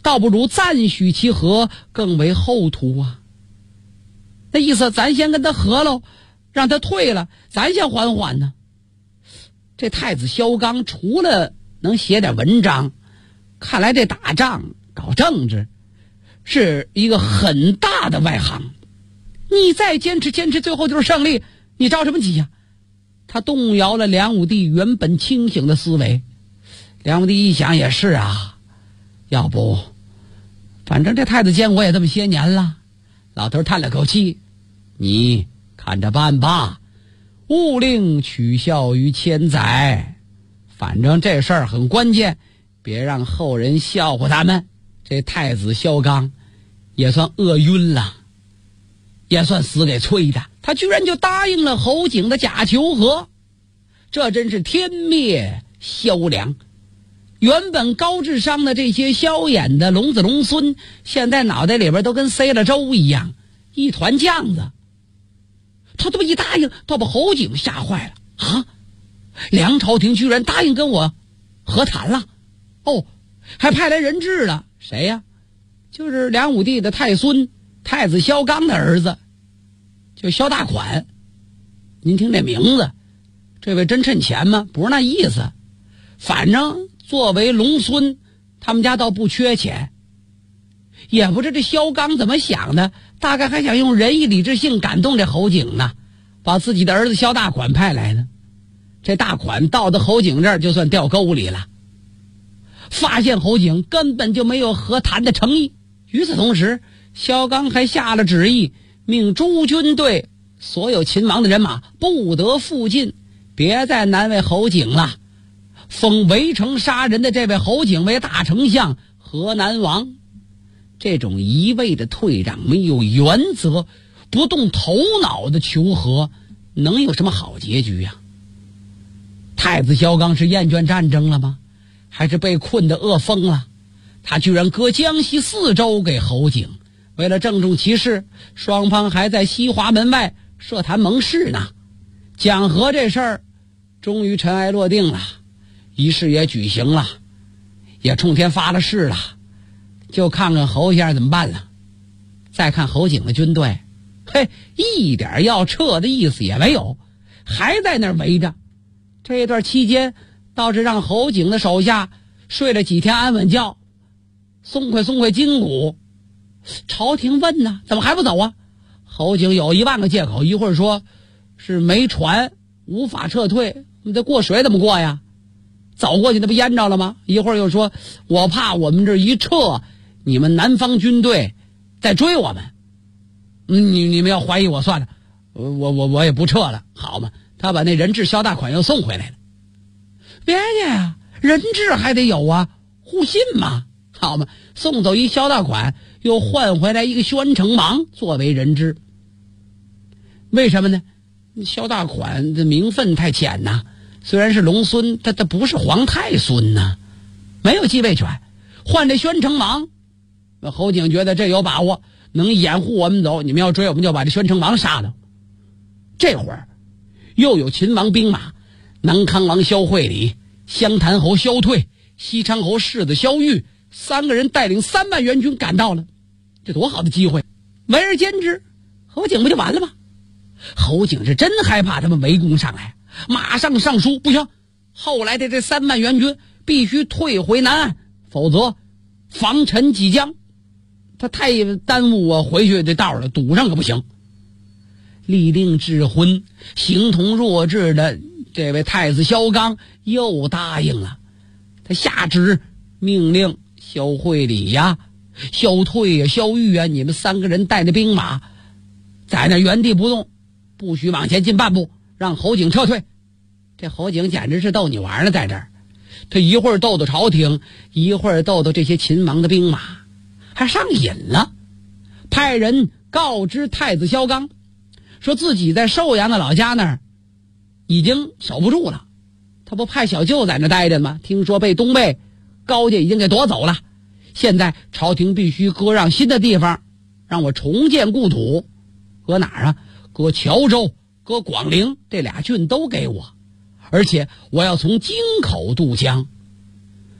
倒不如暂许其和，更为后图啊。那意思咱先跟他和喽，让他退了，咱先缓缓呢。这太子萧纲除了能写点文章，看来这打仗搞政治是一个很大的外行。你再坚持，最后就是胜利，你着什么急呀？他动摇了梁武帝原本清醒的思维。梁武帝一想也是啊，要不反正这太子监我也这么些年了。老头叹了口气，你看着办吧，勿令取笑于千载。反正这事儿很关键，别让后人笑话他们。这太子萧纲也算饿晕了，也算死给催的，他居然就答应了侯景的假求和，这真是天灭萧梁。原本高智商的这些萧衍的龙子龙孙，现在脑袋里边都跟塞了粥一样，一团酱子。他这么一答应，倒把侯景吓坏了啊！梁朝廷居然答应跟我和谈了，哦，还派来人质了。谁呀？就是梁武帝的太孙太子萧纲的儿子，就萧大款。您听这名字，这位真趁钱吗？不是那意思。反正作为龙孙，他们家倒不缺钱。也不知这萧纲怎么想的，大概还想用仁义礼智信感动这侯景呢，把自己的儿子萧大款派来呢。这大款到的侯景这儿就算掉沟里了，发现侯景根本就没有和谈的诚意。与此同时，萧纲还下了旨意，命诸军队所有秦王的人马不得附近，别再难为侯景了，封围城杀人的这位侯景为大丞相、河南王。这种一味的退让、没有原则、不动头脑的求和，能有什么好结局呀？太子萧纲是厌倦战争了吗？还是被困得饿疯了？他居然割江西4州给侯景。为了郑重其事，双方还在西华门外设坛盟誓呢。讲和这事儿终于尘埃落定了，仪式也举行了，也冲天发了誓了，就看看侯先生怎么办了。再看侯景的军队，嘿，一点要撤的意思也没有，还在那儿围着。这一段期间倒是让侯景的手下睡了几天安稳觉，松快筋骨。朝廷问呢，怎么还不走啊？侯景有1万个借口，一会儿说是没船无法撤退，你这过水怎么过呀？走过去那不淹着了吗？一会儿又说我怕我们这一撤，你们南方军队再追我们，你们要怀疑我算了，我也不撤了，好嘛？他把那人质萧大款又送回来了。别介呀，人质还得有啊，互信嘛，好嘛？送走一萧大款，又换回来一个宣城王作为人质。为什么呢？萧大款的名分太浅呐，虽然是龙孙，他不是皇太孙呐，没有继位权。换这宣城王，侯景觉得这有把握，能掩护我们走，你们要追我们就把这宣城王杀了。这会儿又有秦王兵马，南康王萧惠礼、湘潭侯萧退、西昌侯世子萧玉3个人带领3万援军赶到了，这多好的机会！围而歼之，侯景不就完了吗？侯景是真害怕他们围攻上来，马上上书，不行，后来的这3万援军必须退回南岸，否则防臣即将。他太耽误我回去这道了，堵上可不行。立令智昏、形同弱智的这位太子萧纲又答应了，他下旨命令萧惠礼呀、萧退呀、萧玉啊，你们3个人带着兵马在那原地不动，不许往前进半步，让侯景撤退。这侯景简直是逗你玩呢，在这儿他一会儿逗逗朝廷，一会儿逗逗这些秦王的兵马，还上瘾了。派人告知太子萧纲，说自己在寿阳的老家那儿已经守不住了，他不派小舅在那待着吗？听说被东魏高家已经给夺走了，现在朝廷必须割让新的地方，让我重建故土。搁哪儿啊？搁谯州、搁广陵，这俩郡都给我，而且我要从京口渡江。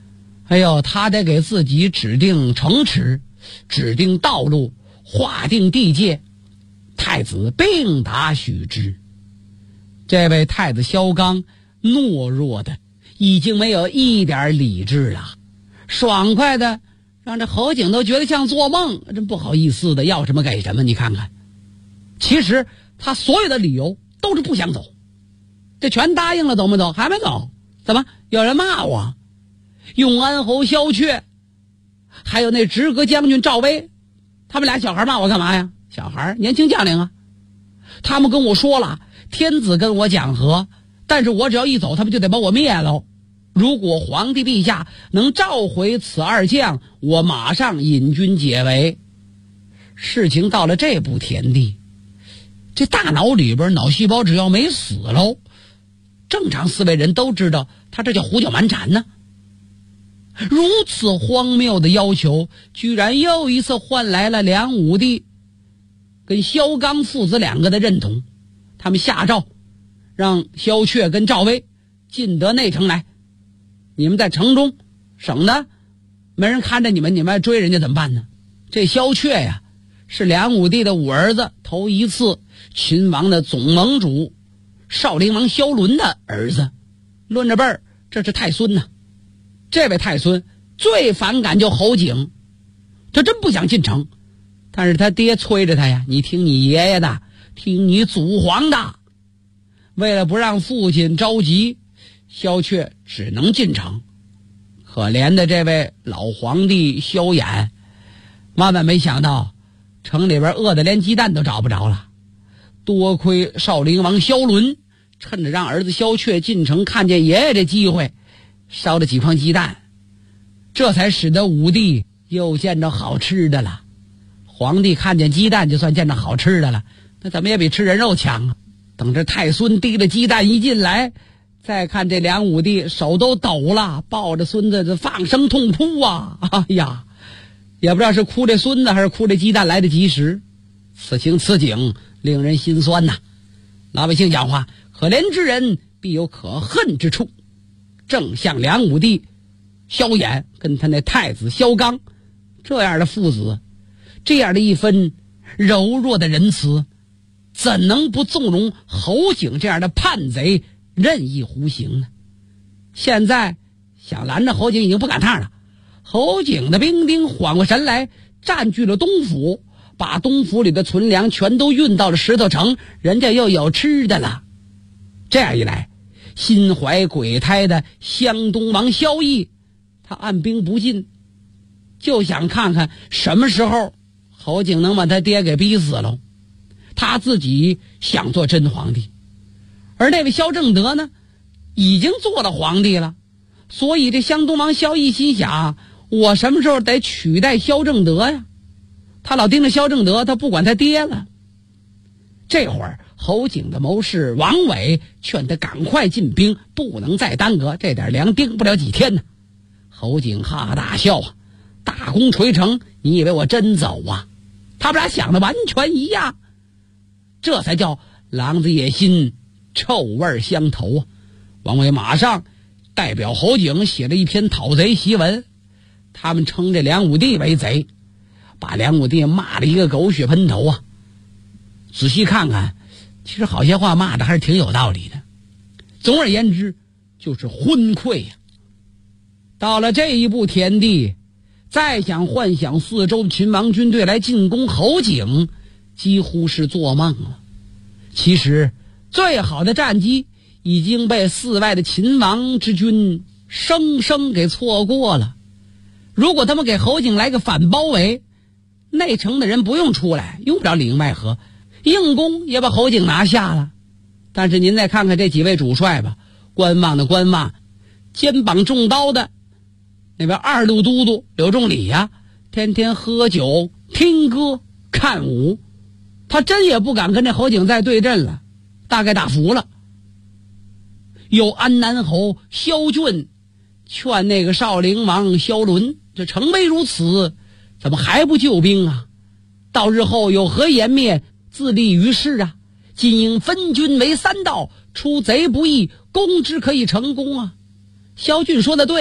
哎呦，他得给自己指定城池，指定道路，划定地界。太子并答许之。这位太子萧纲懦弱的已经没有一点理智了，爽快的让这侯景都觉得像做梦，真不好意思的，要什么给什么。你看看，其实他所有的理由都是不想走，这全答应了，走没走？还没走。怎么有人骂我？永安侯萧阙还有那直阁将军赵威，他们俩小孩骂我干嘛呀？小孩年轻将领啊，他们跟我说了，天子跟我讲和，但是我只要一走，他们就得把我灭了。如果皇帝陛下能召回此二将，我马上引军解围。事情到了这步田地，这大脑里边脑细胞只要没死喽，正常思维人都知道他这叫胡搅蛮缠呢。如此荒谬的要求，居然又一次换来了梁武帝跟萧纲父子两个的认同。他们下诏让萧阙跟赵威进得内城来，你们在城中省得没人看着你们追人家怎么办呢？这萧阙呀，是梁武帝的五儿子头一次秦王的总盟主少陵王萧伦的儿子，论着辈儿这是太孙呐。这位太孙最反感就侯景，他真不想进城，但是他爹催着他呀，你听你爷爷的，听你祖皇的。为了不让父亲着急，萧阙只能进城。可怜的这位老皇帝萧衍，万万没想到城里边饿得连鸡蛋都找不着了。多亏少陵王萧伦趁着让儿子萧阙进城看见爷爷这机会，烧了几筐鸡蛋，这才使得武帝又见着好吃的了。皇帝看见鸡蛋就算见着好吃的了，那怎么也比吃人肉强啊。等着太孙提了鸡蛋一进来，再看这梁武帝手都抖了，抱着孙子放声痛哭啊！哎呀，也不知道是哭这孙子还是哭这鸡蛋来得及时。此情此景令人心酸呐。老百姓讲话，可怜之人必有可恨之处。正像梁武帝萧衍跟他那太子萧纲这样的父子，这样的一分柔弱的仁慈，怎能不纵容侯景这样的叛贼任意胡行呢？现在想拦着侯景已经不赶趟了。侯景的兵丁缓过神来，占据了东府，把东府里的存粮全都运到了石头城，人家又有吃的了。这样一来，心怀鬼胎的湘东王萧绎，他按兵不进，就想看看什么时候侯景能把他爹给逼死了。他自己想做真皇帝，而那位萧正德呢，已经做了皇帝了。所以这湘东王萧绎心想，我什么时候得取代萧正德呀？他老盯着萧正德，他不管他爹了。这会儿侯景的谋士王伟劝他赶快进兵，不能再耽搁，这点粮盯不了几天呢。侯景哈哈大笑啊，大功垂成，你以为我真走啊？他们俩想的完全一样，这才叫狼子野心，臭味相投啊！王伟马上代表侯景写了一篇讨贼檄文，他们称这梁武帝为贼，把梁武帝骂了一个狗血喷头啊！仔细看看，其实好些话骂的还是挺有道理的。总而言之，就是昏聩呀。到了这一步田地，再想幻想四周秦王军队来进攻侯景，几乎是做梦了。其实最好的战机已经被四外的秦王之军生生给错过了。如果他们给侯景来个反包围，内城的人不用出来，用不了里应外合，硬攻也把侯景拿下了。但是您再看看这几位主帅吧，观望的观望，肩膀中刀的那位二路都督柳仲礼呀，天天喝酒听歌看舞，他真也不敢跟这侯景再对阵了，大概打服了。有安南侯萧俊劝那个少陵王萧伦，这城危如此，怎么还不救兵啊？到日后有何颜面自立于世啊？今应分军为三道，出贼不意，攻之可以成功啊！萧俊说的对，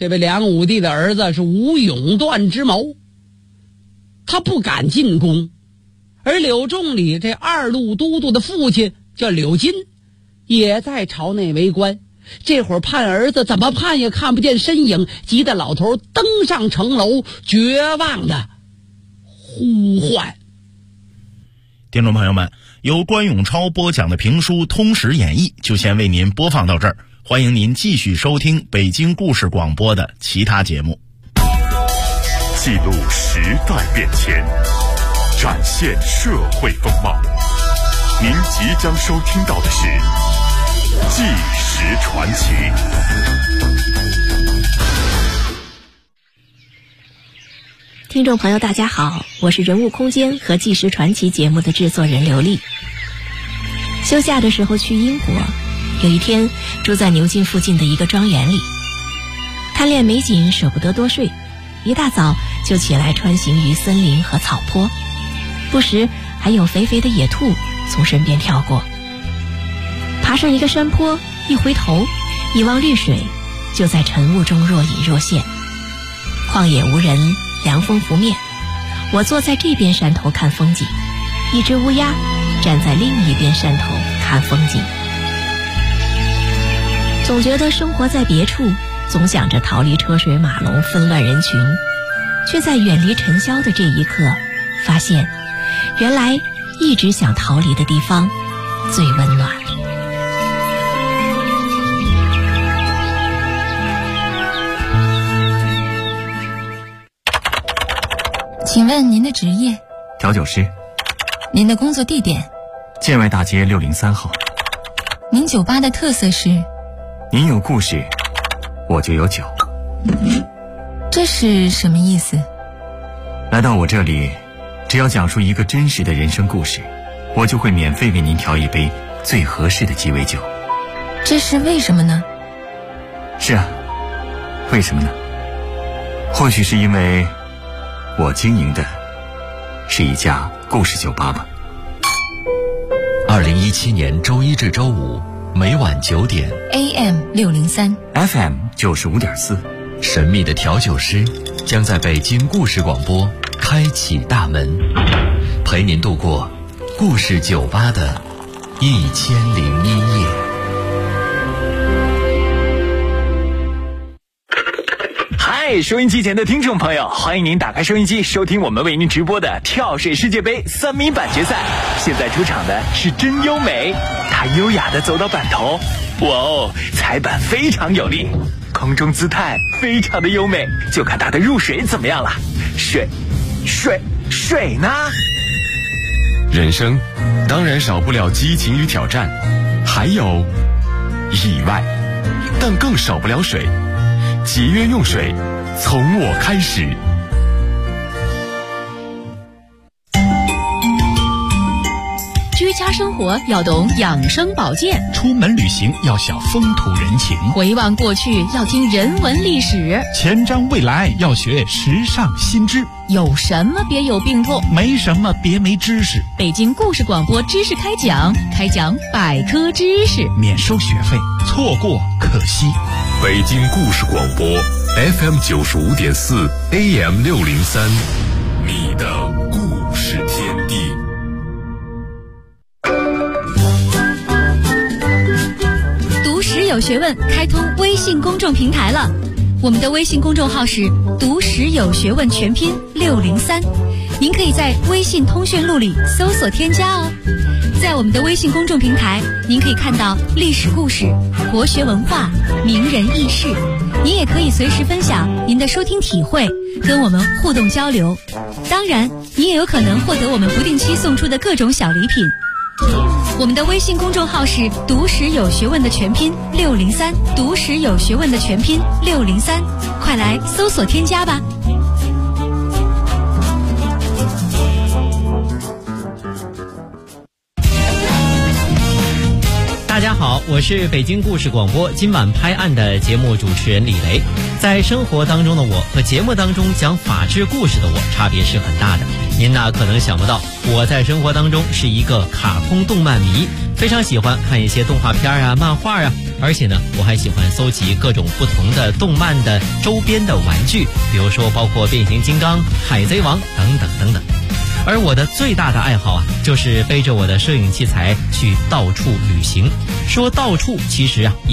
这位梁武帝的儿子是吴永断之谋，他不敢进宫，而柳仲礼这二路都督的父亲叫柳金，也在朝内为官。这会儿盼儿子怎么盼也看不见身影，急得老头登上城楼，绝望的呼唤。 听众朋友们，由关永超播讲的评书《通史演义》就先为您播放到这儿，欢迎您继续收听北京故事广播的其他节目。 记录时代变迁，展现社会风貌。您即将收听到的是《纪实传奇》。 听众朋友大家好，我是人物空间和纪实传奇节目的制作人刘丽。休假的时候去英国，有一天住在牛津附近的一个庄园里，贪恋美景舍不得多睡，一大早就起来穿行于森林和草坡，不时还有肥肥的野兔从身边跳过。爬上一个山坡，一回头一望绿水，就在晨雾中若隐若现。旷野无人，凉风拂面，我坐在这边山头看风景，一只乌鸦站在另一边山头看风景。总觉得生活在别处，总想着逃离车水马龙纷乱人群，却在远离尘嚣的这一刻发现，原来一直想逃离的地方最温暖。 请问您的职业？ 调酒师。 您的工作地点？ 建外大街603号。 您酒吧的特色是？ 您有故事，我就有酒。 这是什么意思？ 来到我这里，只要讲述一个真实的人生故事，我就会免费为您调一杯最合适的鸡尾酒。 这是为什么呢？ 是啊，为什么呢？或许是因为我经营的是一家故事酒吧吧。 2017年周一至周五每晚9点 AM 603 FM 95.4， 神秘的调酒师将在北京故事广播开启大门，陪您度过故事酒吧的1001夜。 嗨，收音机前的听众朋友，欢迎您打开收音机，收听我们为您直播的跳水世界杯3米板决赛。现在出场的是真优美，她优雅地走到板头，哇哦，踩板非常有力，空中姿态非常的优美，就看她的入水怎么样了。水呢？ 人生当然少不了激情与挑战，还有意外，但更少不了水。节约用水，从我开始。 居家生活要懂养生保健， 出门旅行要晓风土人情， 回望过去要听人文历史， 前瞻未来要学时尚新知。 有什么别有病痛， 没什么别没知识。 北京故事广播知识开讲百科知识， 免收学费，错过可惜。 北京故事广播 FM 95.4 AM 603，你的故事天地。 读史有学问开通微信公众平台了，我们的微信公众号是读史有学问全拼603，您可以在微信通讯录里搜索添加哦。在我们的微信公众平台，您可以看到历史故事、国学文化、名人轶事，您也可以随时分享您的收听体会，跟我们互动交流。当然，您也有可能获得我们不定期送出的各种小礼品。我们的微信公众号是读史有学问的全拼603，读史有学问的全拼603，快来搜索添加吧。 大家好，我是北京故事广播今晚拍案的节目主持人李雷。在生活当中的我和节目当中讲法治故事的我差别是很大的。您可能想不到，我在生活当中是一个卡通动漫迷， 非常喜欢看一些动画片啊、漫画啊，而且呢，我还喜欢搜集各种不同的动漫的周边的玩具，比如说包括变形金刚、海贼王等等等等。而我的最大的爱好啊，就是背着我的摄影器材去到处旅行。说到处，其实啊